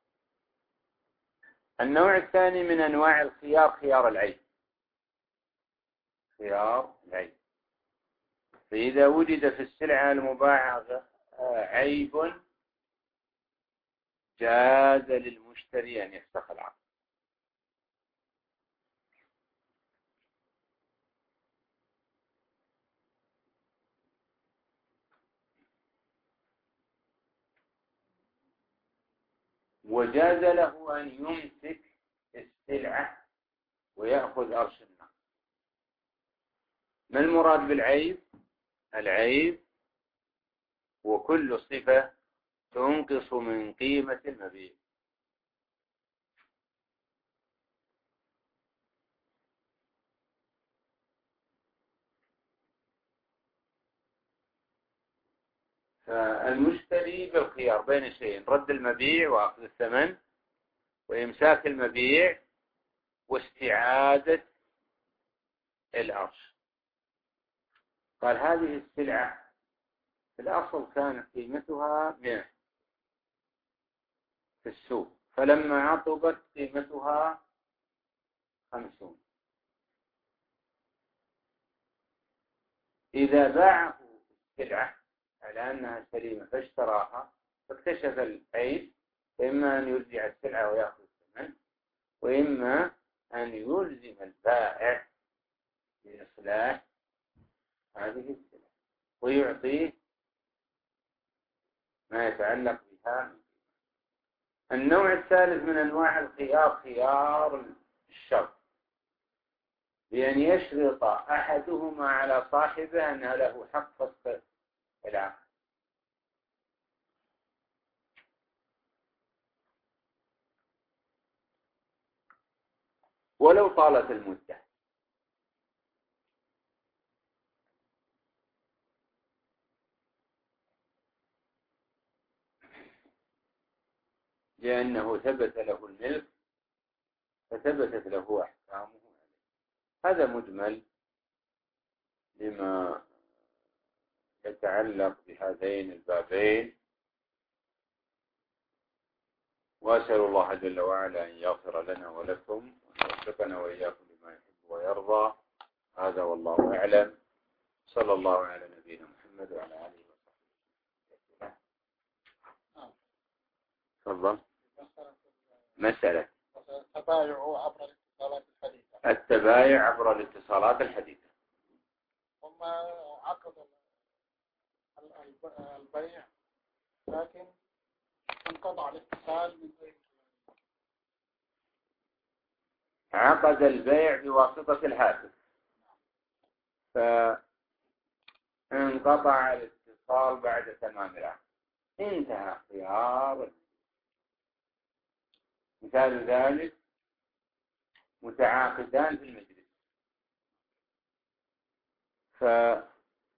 النوع الثاني من انواع الخيار خيار العيب. خيار العيب، فإذا وجد في السلعة المباعة عيب جاز للمشتري أن يفسخ العقد. وجاز له أن يمسك السلعة ويأخذ أرش النقد. ما المراد بالعيب؟ العيب وكل صفة تنقص من قيمة المبيع. فالمشتري بالخيار بين شيئين: رد المبيع وأخذ الثمن، وإمساك المبيع واستعادة العرش. قال هذه السلعة في الأصل كانت قيمتها مئة في السوق، فلما عطبت قيمتها خمسون. إذا باعه السلعة على أنها سليمة فاشتراها فاكتشف العيب، إما أن يرجع السلعة ويأخذ الثمن، وإما أن يلزم البائع بإصلاح هذه السلعة ويعطيه ما يتعلق بها. النوع الثالث من أنواع الخيار خيار الشرط، بأن يشرط أحدهما على صاحبه أن له حق فسخ العقد. ولو طالت المدة، لأنه ثبت له الملك فثبتت له أحكامه. هذا مجمل لما يتعلق بهذين البابين، وأسأل الله جل وعلا أن يغفر لنا ولكم ويوفقنا وإياكم لما يحب ويرضى. هذا والله أعلم. صلى الله على نبينا محمد وعلى آله وصحبه. تفضل. مسألة التبايع عبر الاتصالات الحديثة. التبايع عبر الاتصالات الحديثة. ثم عقد البيع لكن انقطع الاتصال بالبيع. عقد البيع بواسطة الهاتف فانقطع الاتصال بعد تمام العقد، انتهى خيار. مثال ذلك متعاقدان في المجلس، فبعد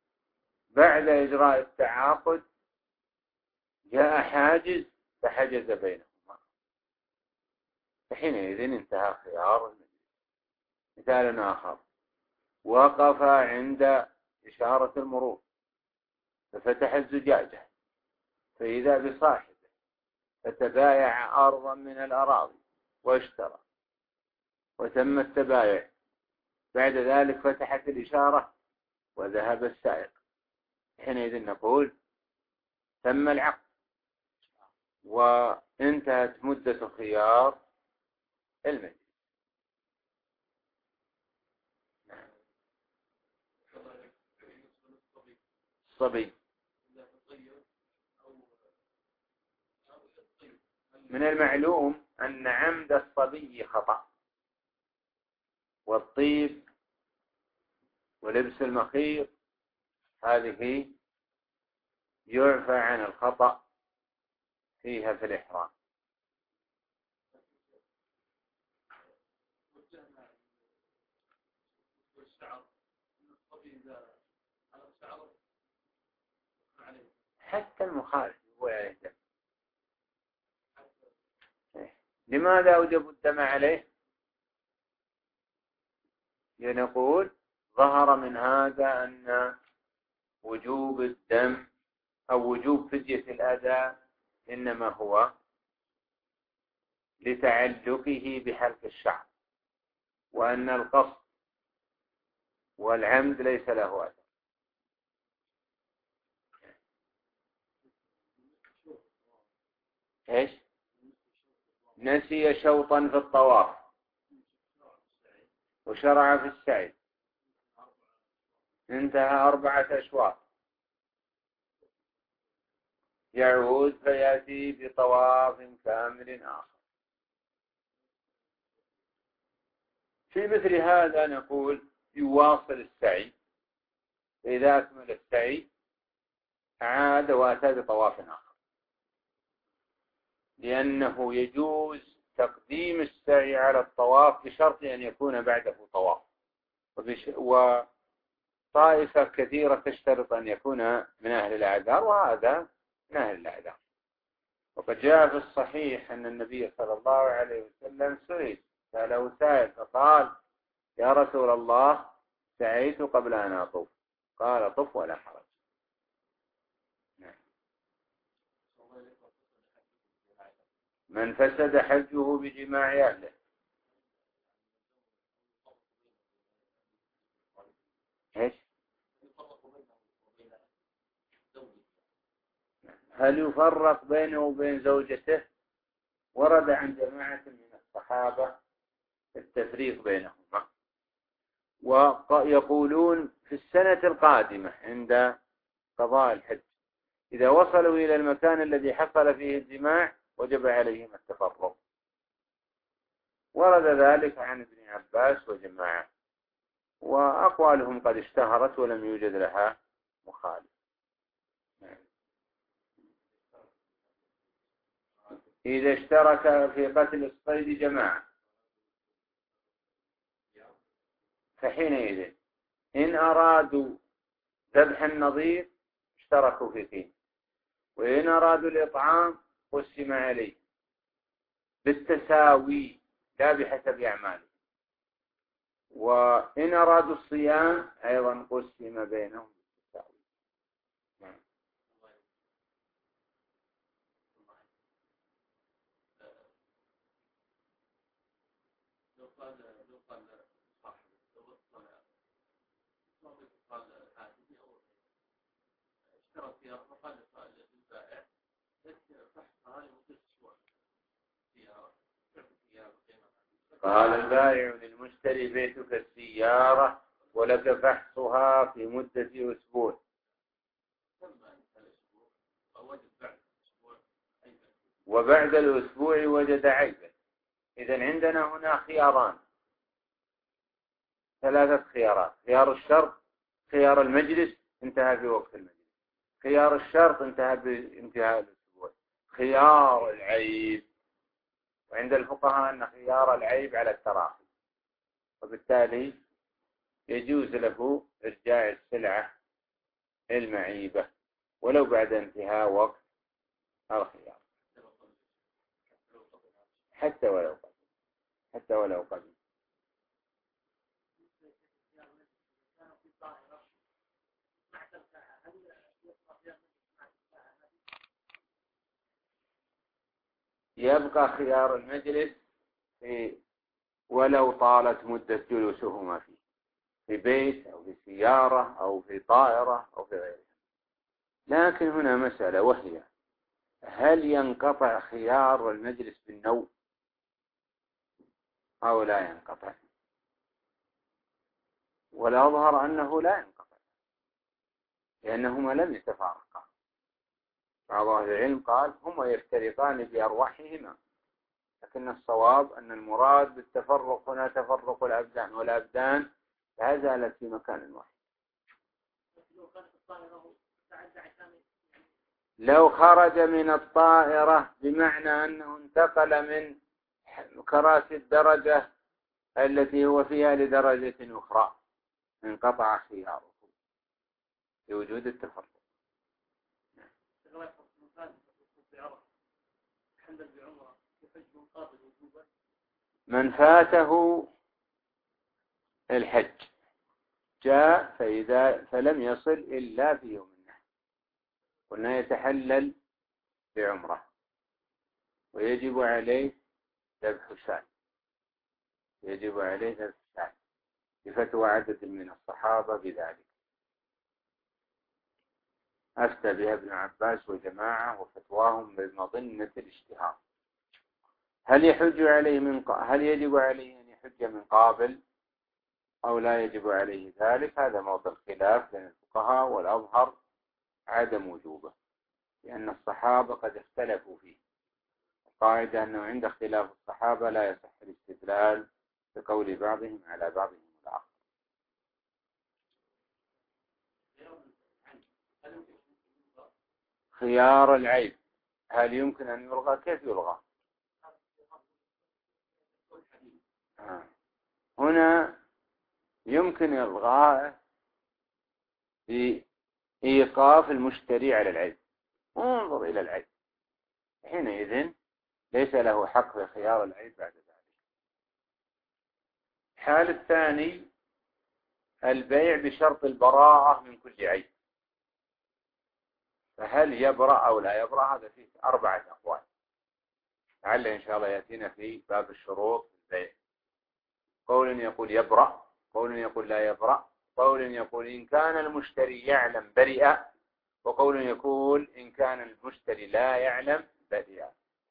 إجراء التعاقد جاء حاجز فحجز بينهما، فحينئذ انتهى خيار المجلس. مثال آخر: وقف عند إشارة المرور ففتح الزجاجة فإذا بصاحبه فتبايع أرضا من الأراضي واشترى وتم التبايع. بعد ذلك فتحت الإشارة وذهب السائق، حينئذ نقول تم العقد وانتهت مدة خيار المجلس. الصبي من المعلوم أن عمد الصبي خطأ، والطيب ولبس المخيط هذه يعفى عن الخطأ فيها في الإحرام. حتى المخالف هو يهدم. لماذا أوجب الدم عليه؟ نقول ظهر من هذا أن وجوب الدم أو وجوب فدية الأذى إنما هو لتعلقه بحلق الشعر، وأن القصد والعمد ليس له أثر. إيش؟ نسي شوطا في الطواف وشرع في السعي، انتهى أربعة أشواط، يعود فيأتي بطواف كامل آخر. في مثل هذا نقول يواصل السعي إذا أكمل السعي عاد وأتى بطواف آخر، لأنه يجوز تقديم السعي على الطواف بشرط أن يكون بعده طواف، وطائفة كثيرة تشترط أن يكون من أهل الأعذار، وهذا من أهل الأعذار. وقد جاء في الصحيح أن النبي صلى الله عليه وسلم سئل سأله سائل فقال: يا رسول الله، سعيت قبل أن أطوف، قال: طف ولا حرج. من فسد حجه بجماع أهله. إيش؟ هل يفرق بينه وبين زوجته؟ ورد عن جماعة من الصحابة التفريق بينهما، ويقولون في السنة القادمة عند قضاء الحج إذا وصلوا إلى المكان الذي حصل فيه الجماع وجب عليهم التفرق. ورد ذلك عن ابن عباس وجماعة، وأقوالهم قد اشتهرت ولم يوجد لها مخالف. إذا اشترك في قتل الصيد جماعة فحينئذ إن أرادوا ذبح النظير اشتركوا في قيمة، وإن أرادوا الإطعام قسم عليه بالتساوي لا بحسب أعماله، وإن أرادوا الصيام أيضا قسم بينهم بالتساوي. قال البائع للمشتري: بيتك السيارة ولك فحصها في مدة أسبوع. وبعد الأسبوع وجد عيبا. إذن عندنا هنا خياران، ثلاثة خيارات: خيار الشرط، خيار المجلس انتهى في وقت المجلس، خيار الشرط انتهى بانتهاء الأسبوع، خيار العيب. وعند الفقهاء أن خيار العيب على التراخي، وبالتالي يجوز له إرجاع السلعة المعيبة ولو بعد انتهاء وقت الخيار، حتى ولو قبل حتى ولو قبل يبقى خيار المجلس في ولو طالت مدة جلوسهما فيه، في بيت أو في سيارة أو في طائرة أو في غيرها. لكن هنا مسألة، وهي: هل ينقطع خيار المجلس بالنوم أو لا ينقطع؟ والأظهر أنه لا ينقطع، لأنهما لم يتفارقا. بعض أهل العلم قال هما يفترقان بأرواحهما، لكن الصواب أن المراد بالتفرق هنا تفرق الأبدان، والأبدان لا زالت في مكان واحد. لو خرج من الطائرة بمعنى أنه انتقل من كراسي الدرجة التي هو فيها لدرجة أخرى انقطع خياره لوجود التفرق. من فاته الحج جاء فإذا فلم يصل إلا في يوم النحر، قلنا يتحلل بعمره ويجب عليه ذبح شاة، يجب عليه ذبح شاة بفتوى عدد من الصحابة بذلك. أفتى بها ابن عباس وجماعة، وفتواهم بمظنة الاشتهار. هل يحج عليه من ق... هل يجب عليه أن يحج من قابل أو لا يجب عليه ذلك؟ هذا موضع خلاف بين الفقهاء، والأظهر عدم وجوبه، لأن الصحابة قد اختلفوا فيه. القاعدة أنه عند اختلاف الصحابة لا يصح الاستدلال بقول بعضهم على بعضهم الآخر. خيار العيب هل يمكن أن يلغى؟ كيف يلغى؟ هنا يمكن إلغاءه بإيقاف المشتري على العيب. انظر إلى العيب، حينئذ ليس له حق في خيار العيب بعد ذلك. الحال الثاني البيع بشرط البراءة من كل عيب، فهل يبرأ أو لا يبرأ؟ هذا فيه أربعة أقوال، لعل إن شاء الله يأتينا في باب الشروط البيع. قول يقول يبرأ، قول يقول لا يبرأ، قول يقول إن كان المشتري يعلم برئ، وقول يقول إن كان المشتري لا يعلم برئ.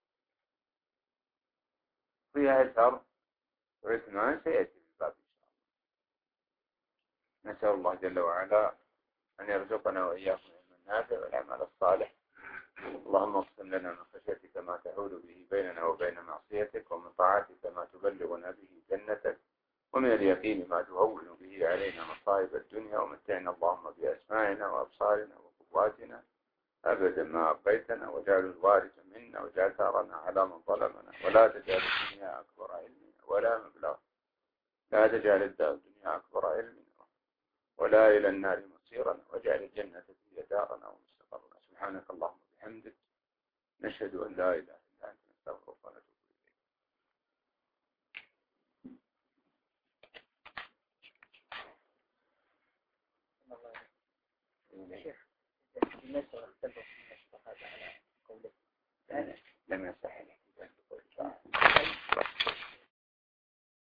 فيها الفرق وعثمان سيأتي في الباب إن شاء الله. نسأل الله جل وعلا أن يرزقنا وإياكم العلم النافع والعمل الصالح. اللهم اقسم لنا من خشيتك ما تحول به بيننا وبين معصيتك، ومن طاعتك ما تبلغنا به جنتك، ومن اليقين ما تهون به علينا مصائب الدنيا، ومتعنا اللهم بأسماعنا وأبصارنا وقواتنا أبدا ما أبقيتنا، واجعل الوارث منا، واجعل ثارنا على من ظلمنا، ولا تجعل الدنيا أكبر علمنا ولا مبلغ لا تجعل الدنيا أكبر علمنا ولا إلى النار مصيرنا، واجعل الجنة هي دارنا ومستقرنا. سبحانك اللهم وبحمدك، نشهد أن لا إله إلا أنت، نستغفرك ونتوب إليك. لم يصح لي.